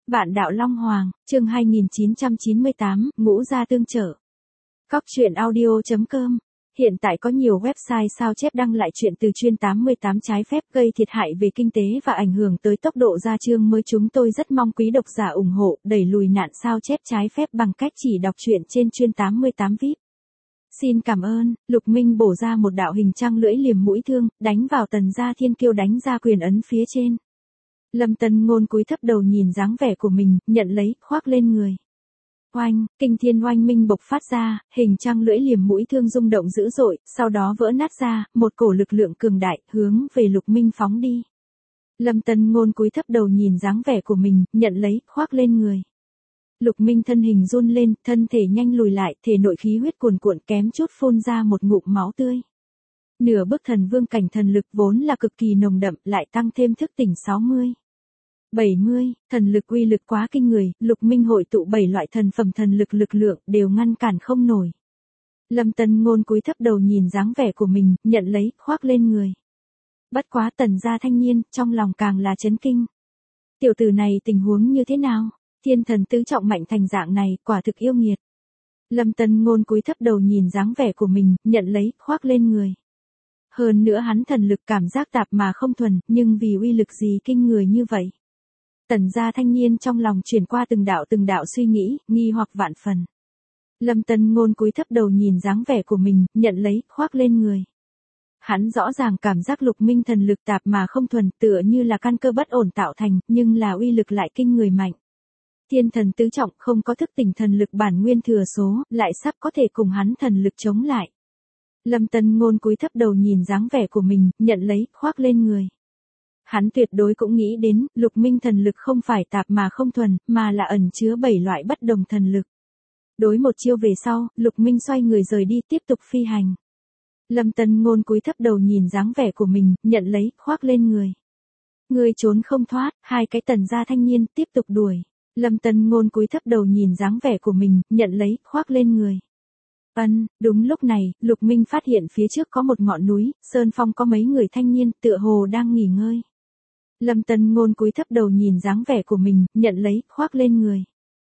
Vạn đạo Long Hoàng, chương 2998, ngũ gia tương trợ. Cóc truyện audio.com. Hiện tại có nhiều website sao chép đăng lại chuyện từ chuyên 88 trái phép gây thiệt hại về kinh tế và ảnh hưởng tới tốc độ ra chương mới. Chúng tôi rất mong quý độc giả ủng hộ, đẩy lùi nạn sao chép trái phép bằng cách chỉ đọc truyện trên chuyên 88 VIP. Xin cảm ơn. Lục Minh bổ ra một đạo hình trăng lưỡi liềm mũi thương, đánh vào Tần Gia Thiên Kiêu, đánh ra quyền ấn phía trên. Lâm Tân Ngôn cúi thấp đầu nhìn dáng vẻ của mình, nhận lấy, khoác lên người. Oanh, kinh thiên oanh minh bộc phát ra, hình trăng lưỡi liềm mũi thương rung động dữ dội, sau đó vỡ nát ra, một cổ lực lượng cường đại, hướng về Lục Minh phóng đi. Lâm Tân Ngôn cúi thấp đầu nhìn dáng vẻ của mình, nhận lấy, khoác lên người. Lục Minh thân hình run lên, thân thể nhanh lùi lại, thể nội khí huyết cuồn cuộn kém chút phun ra một ngụm máu tươi. Nửa bước thần vương cảnh thần lực vốn là cực kỳ nồng đậm, lại tăng thêm thức tỉnh 60. 70, thần lực uy lực quá kinh người, Lục Minh hội tụ 7 loại thần phẩm thần lực lực lượng đều ngăn cản không nổi. Lâm Tân Ngôn cúi thấp đầu nhìn dáng vẻ của mình, nhận lấy, khoác lên người. Bất quá Tần Gia thanh niên, trong lòng càng là chấn kinh. Tiểu tử này tình huống như thế nào? Thiên thần tứ trọng mạnh thành dạng này, quả thực yêu nghiệt. Lâm Tân Ngôn cúi thấp đầu nhìn dáng vẻ của mình, nhận lấy, khoác lên người. Hơn nữa hắn thần lực cảm giác tạp mà không thuần, nhưng vì uy lực gì kinh người như vậy? Tần Gia thanh niên trong lòng chuyển qua từng đạo suy nghĩ, nghi hoặc vạn phần. Lâm Tân Ngôn cúi thấp đầu nhìn dáng vẻ của mình, nhận lấy, khoác lên người. Hắn rõ ràng cảm giác Lục Minh thần lực tạp mà không thuần, tựa như là căn cơ bất ổn tạo thành, nhưng là uy lực lại kinh người mạnh. Thiên thần tứ trọng không có thức tỉnh thần lực bản nguyên thừa số, lại sắp có thể cùng hắn thần lực chống lại. Lâm Tân Ngôn cúi thấp đầu nhìn dáng vẻ của mình, nhận lấy, khoác lên người. Hắn tuyệt đối cũng nghĩ đến, Lục Minh thần lực không phải tạp mà không thuần, mà là ẩn chứa 7 loại bất đồng thần lực. Đối một chiêu về sau, Lục Minh xoay người rời đi, tiếp tục phi hành. Lâm Tân Ngôn cúi thấp đầu nhìn dáng vẻ của mình, nhận lấy, khoác lên người. Người trốn không thoát, hai cái Tần Gia thanh niên tiếp tục đuổi. Lâm Tân Ngôn cúi thấp đầu nhìn dáng vẻ của mình, nhận lấy, khoác lên người. Đúng lúc này, Lục Minh phát hiện phía trước có một ngọn núi, sơn phong có mấy người thanh niên, tựa hồ đang nghỉ ngơi. Lâm Tân Ngôn cúi thấp đầu nhìn dáng vẻ của mình, nhận lấy, khoác lên người.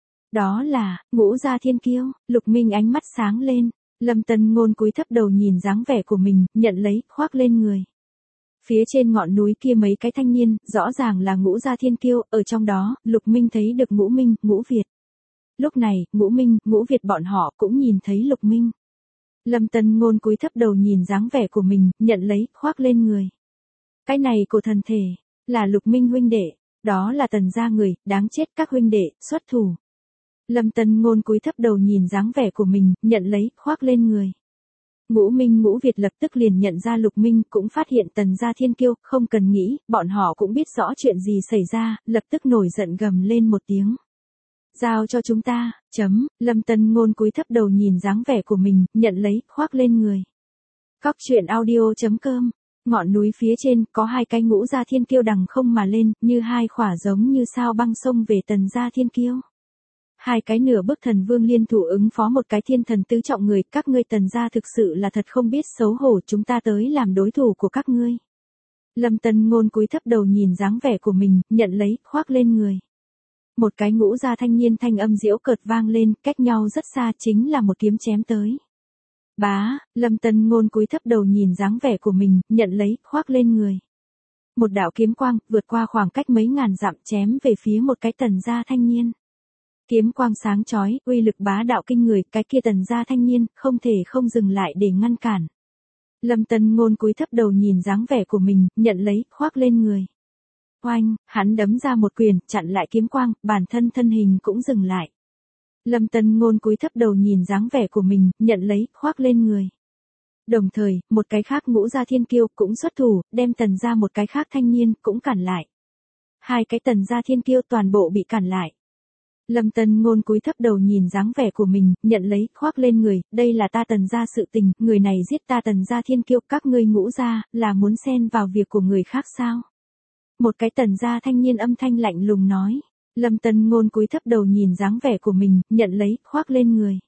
Đó là, Ngũ Gia Thiên Kiêu. Lục Minh ánh mắt sáng lên. Lâm Tân Ngôn cúi thấp đầu nhìn dáng vẻ của mình, nhận lấy, khoác lên người. Phía trên ngọn núi kia mấy cái thanh niên, rõ ràng là Ngũ Gia Thiên Kiêu, ở trong đó, Lục Minh thấy được Ngũ Minh, Ngũ Việt. Lúc này, Ngũ Minh, Ngũ Việt bọn họ cũng nhìn thấy Lục Minh. Lâm Tân Ngôn cúi thấp đầu nhìn dáng vẻ của mình, nhận lấy, khoác lên người. Cái này của thần thể, là Lục Minh huynh đệ, đó là Tần Gia người, đáng chết các huynh đệ, xuất thủ. Lâm Tân Ngôn cúi thấp đầu nhìn dáng vẻ của mình, nhận lấy, khoác lên người. Ngũ Minh Ngũ Việt lập tức liền nhận ra Lục Minh, cũng phát hiện Tần Gia Thiên Kiêu, không cần nghĩ, bọn họ cũng biết rõ chuyện gì xảy ra, lập tức nổi giận gầm lên một tiếng. Giao cho chúng ta, Lâm Tân Ngôn cúi thấp đầu nhìn dáng vẻ của mình, nhận lấy, khoác lên người. Cóc truyện audio.com. Ngọn núi phía trên, có hai cái Ngũ Gia Thiên Kiêu đằng không mà lên, như hai khỏa giống như sao băng sông về Tần Gia Thiên Kiêu. Hai cái nửa bước thần vương liên thủ ứng phó một cái thiên thần tứ trọng người, các ngươi Tần Gia thực sự là thật không biết xấu hổ, chúng ta tới làm đối thủ của các ngươi. Lâm Tân Ngôn cúi thấp đầu nhìn dáng vẻ của mình, nhận lấy, khoác lên người. Một cái Ngũ Gia thanh niên thanh âm giễu cợt vang lên, cách nhau rất xa, chính là một kiếm chém tới. Bá, Lâm Tân Ngôn cúi thấp đầu nhìn dáng vẻ của mình, nhận lấy, khoác lên người. Một đạo kiếm quang, vượt qua khoảng cách mấy ngàn dặm chém về phía một cái Tần Gia thanh niên. Kiếm quang sáng chói, uy lực bá đạo kinh người, cái kia Tần Gia thanh niên, không thể không dừng lại để ngăn cản. Lâm Tân Ngôn cúi thấp đầu nhìn dáng vẻ của mình, nhận lấy, khoác lên người. Oanh, hắn đấm ra một quyền, chặn lại kiếm quang, bản thân thân hình cũng dừng lại. Lâm Tân Ngôn cúi thấp đầu nhìn dáng vẻ của mình, nhận lấy, khoác lên người. Đồng thời, một cái khác Ngũ Gia Thiên Kiêu cũng xuất thủ, đem Tần Gia một cái khác thanh niên cũng cản lại. Hai cái Tần Gia Thiên Kiêu toàn bộ bị cản lại. Lâm Tân Ngôn cúi thấp đầu nhìn dáng vẻ của mình, nhận lấy, khoác lên người, đây là ta Tần Gia sự tình, người này giết ta Tần Gia Thiên Kiêu, các ngươi Ngũ Gia, là muốn xen vào việc của người khác sao? Một cái Tần Gia thanh niên âm thanh lạnh lùng nói. Lâm Tân Ngôn cúi thấp đầu nhìn dáng vẻ của mình, nhận lấy, khoác lên người.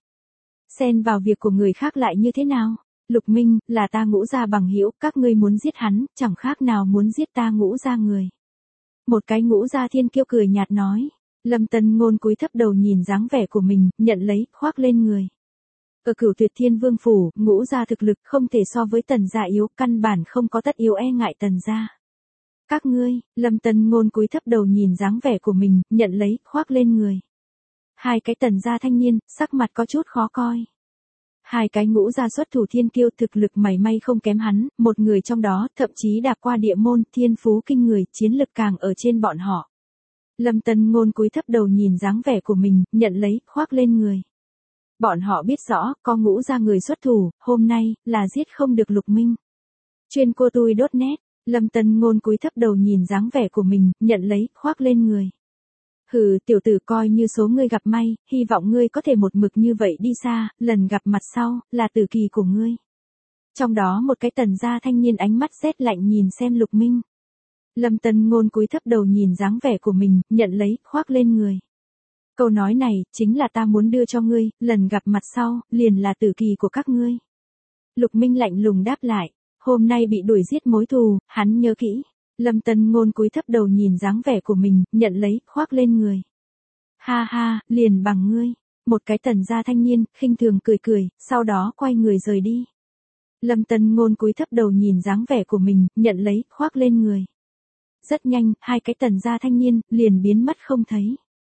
Xen vào việc của người khác lại như thế nào? Lục Minh, là ta Ngũ Gia bằng hữu, các ngươi muốn giết hắn, chẳng khác nào muốn giết ta Ngũ Gia người. Một cái Ngũ Gia Thiên Kiêu cười nhạt nói. Lâm Tân Ngôn cúi thấp đầu nhìn dáng vẻ của mình, nhận lấy, khoác lên người. Ở Cửu Tuyệt Thiên Vương phủ, Ngũ gia thực lực không thể so với Tần gia yếu, căn bản không có tất yếu e ngại Tần gia. Các ngươi, Lâm Tân Ngôn cúi thấp đầu nhìn dáng vẻ của mình, nhận lấy, khoác lên người. Hai cái Tần gia thanh niên, sắc mặt có chút khó coi. Hai cái Ngũ gia xuất thủ thiên kiêu thực lực mảy may không kém hắn, một người trong đó thậm chí đạp qua địa môn, thiên phú kinh người, chiến lực càng ở trên bọn họ. Lâm Tân Ngôn cúi thấp đầu nhìn dáng vẻ của mình, nhận lấy, khoác lên người. Bọn họ biết rõ, có Ngũ gia người xuất thủ, hôm nay, là giết không được Lục Minh. Chuyên cô tui .net, Lâm Tân Ngôn cúi thấp đầu nhìn dáng vẻ của mình, nhận lấy, khoác lên người. Hừ, tiểu tử coi như số ngươi gặp may, hy vọng ngươi có thể một mực như vậy đi xa, lần gặp mặt sau, là tử kỳ của ngươi. Trong đó một cái Tần gia thanh niên ánh mắt rét lạnh nhìn xem Lục Minh. Lâm Tân Ngôn cúi thấp đầu nhìn dáng vẻ của mình, nhận lấy, khoác lên người. Câu nói này, chính là ta muốn đưa cho ngươi, lần gặp mặt sau, liền là tử kỳ của các ngươi. Lục Minh lạnh lùng đáp lại, hôm nay bị đuổi giết mối thù, hắn nhớ kỹ. Lâm Tân Ngôn cúi thấp đầu nhìn dáng vẻ của mình, nhận lấy, khoác lên người. Ha ha, liền bằng ngươi. Một cái Tần gia thanh niên, khinh thường cười cười, sau đó quay người rời đi. Lâm Tân Ngôn cúi thấp đầu nhìn dáng vẻ của mình, nhận lấy, khoác lên người. Rất nhanh, hai cái Tần gia thanh niên, liền biến mất không thấy.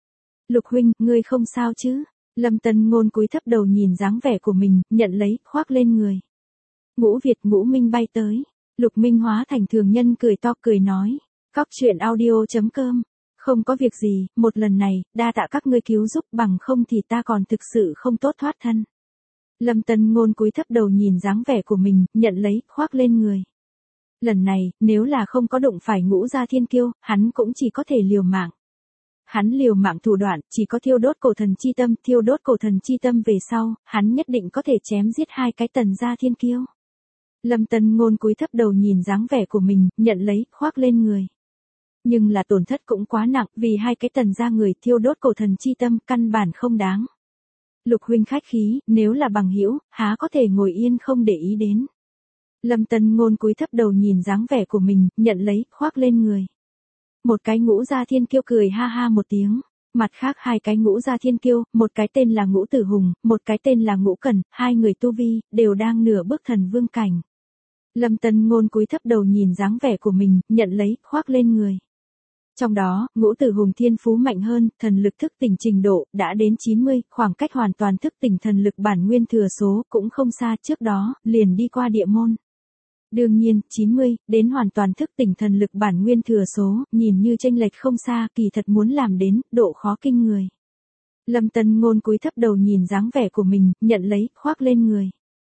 Lục huynh, ngươi không sao chứ? Lâm Tân Ngôn cúi thấp đầu nhìn dáng vẻ của mình, nhận lấy, khoác lên người. Ngũ Việt Ngũ Minh bay tới. Lục Minh hóa thành thường nhân cười to cười nói. Cóc truyện audio.com. Không có việc gì, một lần này, đa tạ các ngươi cứu giúp, bằng không thì ta còn thực sự không tốt thoát thân. Lâm Tân Ngôn cúi thấp đầu nhìn dáng vẻ của mình, nhận lấy, khoác lên người. Lần này, nếu là không có đụng phải Ngũ gia thiên kiêu, hắn cũng chỉ có thể liều mạng. Hắn liều mạng thủ đoạn, chỉ có thiêu đốt cổ thần chi tâm, thiêu đốt cổ thần chi tâm về sau, hắn nhất định có thể chém giết hai cái Tần gia thiên kiêu. Lâm Tân Ngôn cúi thấp đầu nhìn dáng vẻ của mình, nhận lấy, khoác lên người. Nhưng là tổn thất cũng quá nặng, vì hai cái Tần gia người thiêu đốt cổ thần chi tâm, căn bản không đáng. Lục huynh khách khí, nếu là bằng hữu, há có thể ngồi yên không để ý đến. Lâm Tân Ngôn cúi thấp đầu nhìn dáng vẻ của mình, nhận lấy, khoác lên người. Một cái Ngũ gia thiên kiêu cười ha ha một tiếng. Mặt khác hai cái Ngũ gia thiên kiêu, một cái tên là Ngũ Tử Hùng, một cái tên là Ngũ Cẩn, hai người tu vi, đều đang nửa bước thần vương cảnh. Lâm Tân Ngôn cúi thấp đầu nhìn dáng vẻ của mình, nhận lấy, khoác lên người. Trong đó, Ngũ Tử Hùng thiên phú mạnh hơn, thần lực thức tỉnh trình độ, đã đến 90, khoảng cách hoàn toàn thức tỉnh thần lực bản nguyên thừa số, cũng không xa, trước đó, liền đi qua địa môn. Đương nhiên, 90, đến hoàn toàn thức tỉnh thần lực bản nguyên thừa số, nhìn như chênh lệch không xa, kỳ thật muốn làm đến, độ khó kinh người. Lâm Tân Ngôn cúi thấp đầu nhìn dáng vẻ của mình, nhận lấy, khoác lên người.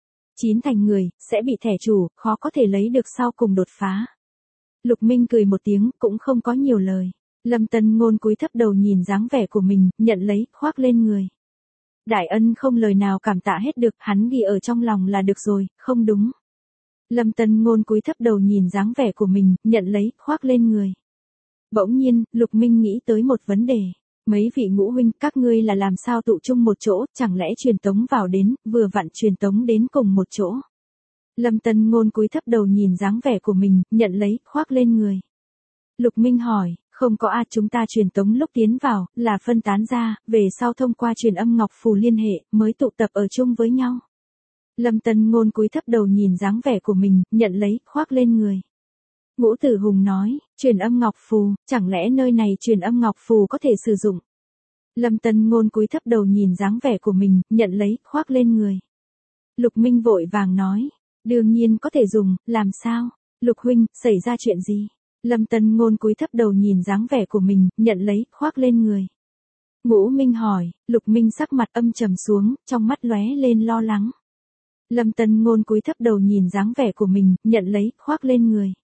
9 thành người, sẽ bị thẻ chủ, khó có thể lấy được sau cùng đột phá. Lục Minh cười một tiếng, cũng không có nhiều lời. Lâm Tân Ngôn cúi thấp đầu nhìn dáng vẻ của mình, nhận lấy, khoác lên người. Đại ân không lời nào cảm tạ hết được, hắn ghi ở trong lòng là được rồi, không đúng. Lâm Tân Ngôn cúi thấp đầu nhìn dáng vẻ của mình, nhận lấy, khoác lên người. Bỗng nhiên, Lục Minh nghĩ tới một vấn đề. Mấy vị ngũ huynh, các ngươi là làm sao tụ chung một chỗ, chẳng lẽ truyền tống vào đến, vừa vặn truyền tống đến cùng một chỗ. Lâm Tân Ngôn cúi thấp đầu nhìn dáng vẻ của mình, nhận lấy, khoác lên người. Lục Minh hỏi, không có chúng ta truyền tống lúc tiến vào, là phân tán ra, về sau thông qua truyền âm ngọc phù liên hệ, mới tụ tập ở chung với nhau. Lâm Tân Ngôn cúi thấp đầu nhìn dáng vẻ của mình, nhận lấy, khoác lên người. Ngũ Tử Hùng nói, truyền âm ngọc phù, chẳng lẽ nơi này truyền âm ngọc phù có thể sử dụng? Lâm Tân Ngôn cúi thấp đầu nhìn dáng vẻ của mình, nhận lấy, khoác lên người. Lục Minh vội vàng nói, đương nhiên có thể dùng, làm sao? Lục huynh, xảy ra chuyện gì? Lâm Tân Ngôn cúi thấp đầu nhìn dáng vẻ của mình, nhận lấy, khoác lên người. Ngũ Minh hỏi, Lục Minh sắc mặt âm trầm xuống, trong mắt lóe lên lo lắng. Lâm Tân Ngôn cúi thấp đầu nhìn dáng vẻ của mình, nhận lấy, khoác lên người.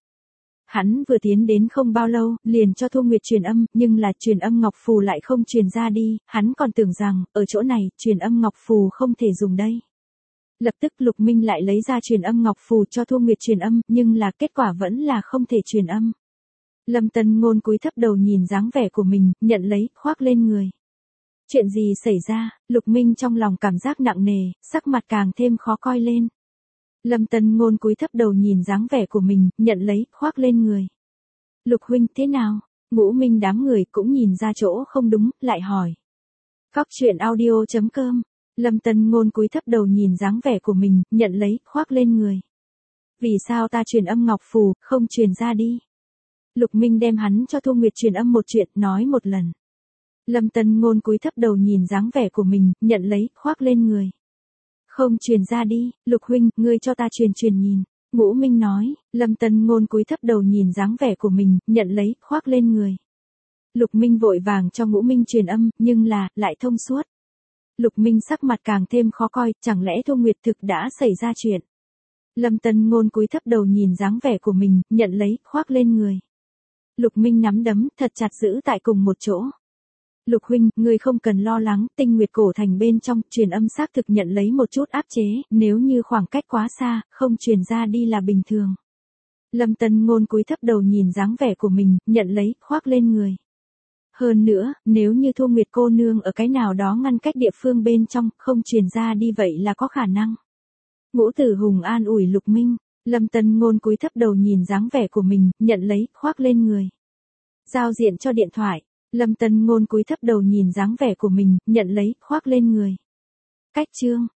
Hắn vừa tiến đến không bao lâu, liền cho Thu Nguyệt truyền âm, nhưng là truyền âm ngọc phù lại không truyền ra đi, hắn còn tưởng rằng, ở chỗ này, truyền âm ngọc phù không thể dùng đây. Lập tức Lục Minh lại lấy ra truyền âm ngọc phù cho Thu Nguyệt truyền âm, nhưng là kết quả vẫn là không thể truyền âm. Lâm Tân Ngôn cúi thấp đầu nhìn dáng vẻ của mình, nhận lấy, khoác lên người. Chuyện gì xảy ra? Lục Minh trong lòng cảm giác nặng nề, sắc mặt càng thêm khó coi lên. Lâm Tân Ngôn cúi thấp đầu nhìn dáng vẻ của mình, nhận lấy, khoác lên người. Lục huynh thế nào? Ngũ Minh đám người cũng nhìn ra chỗ không đúng, lại hỏi. Cóc truyện audio.com. Lâm Tân Ngôn cúi thấp đầu nhìn dáng vẻ của mình, nhận lấy, khoác lên người. Vì sao ta truyền âm ngọc phù, không truyền ra đi? Lục Minh đem hắn cho Thu Nguyệt truyền âm một chuyện, nói một lần. Lâm Tân Ngôn cúi thấp đầu nhìn dáng vẻ của mình, nhận lấy, khoác lên người. Không truyền ra đi, Lục huynh, ngươi cho ta truyền nhìn. Ngũ Minh nói, Lâm Tân Ngôn cúi thấp đầu nhìn dáng vẻ của mình, nhận lấy, khoác lên người. Lục Minh vội vàng cho Ngũ Minh truyền âm, nhưng lại thông suốt. Lục Minh sắc mặt càng thêm khó coi, chẳng lẽ Thu Nguyệt thực đã xảy ra chuyện. Lâm Tân Ngôn cúi thấp đầu nhìn dáng vẻ của mình, nhận lấy, khoác lên người. Lục Minh nắm đấm, thật chặt giữ tại cùng một chỗ. Lục huynh, ngươi không cần lo lắng, Tinh Nguyệt cổ thành bên trong, truyền âm xác thực nhận lấy một chút áp chế, nếu như khoảng cách quá xa, không truyền ra đi là bình thường. Lâm Tân Ngôn cúi thấp đầu nhìn dáng vẻ của mình, nhận lấy, khoác lên người. Hơn nữa, nếu như Thu Nguyệt cô nương ở cái nào đó ngăn cách địa phương bên trong, không truyền ra đi vậy là có khả năng. Ngũ Tử Hùng an ủi Lục Minh, Lâm Tân Ngôn cúi thấp đầu nhìn dáng vẻ của mình, nhận lấy, khoác lên người. Giao diện cho điện thoại, Lâm Tân Ngôn cúi thấp đầu nhìn dáng vẻ của mình, nhận lấy, khoác lên người. Cách chương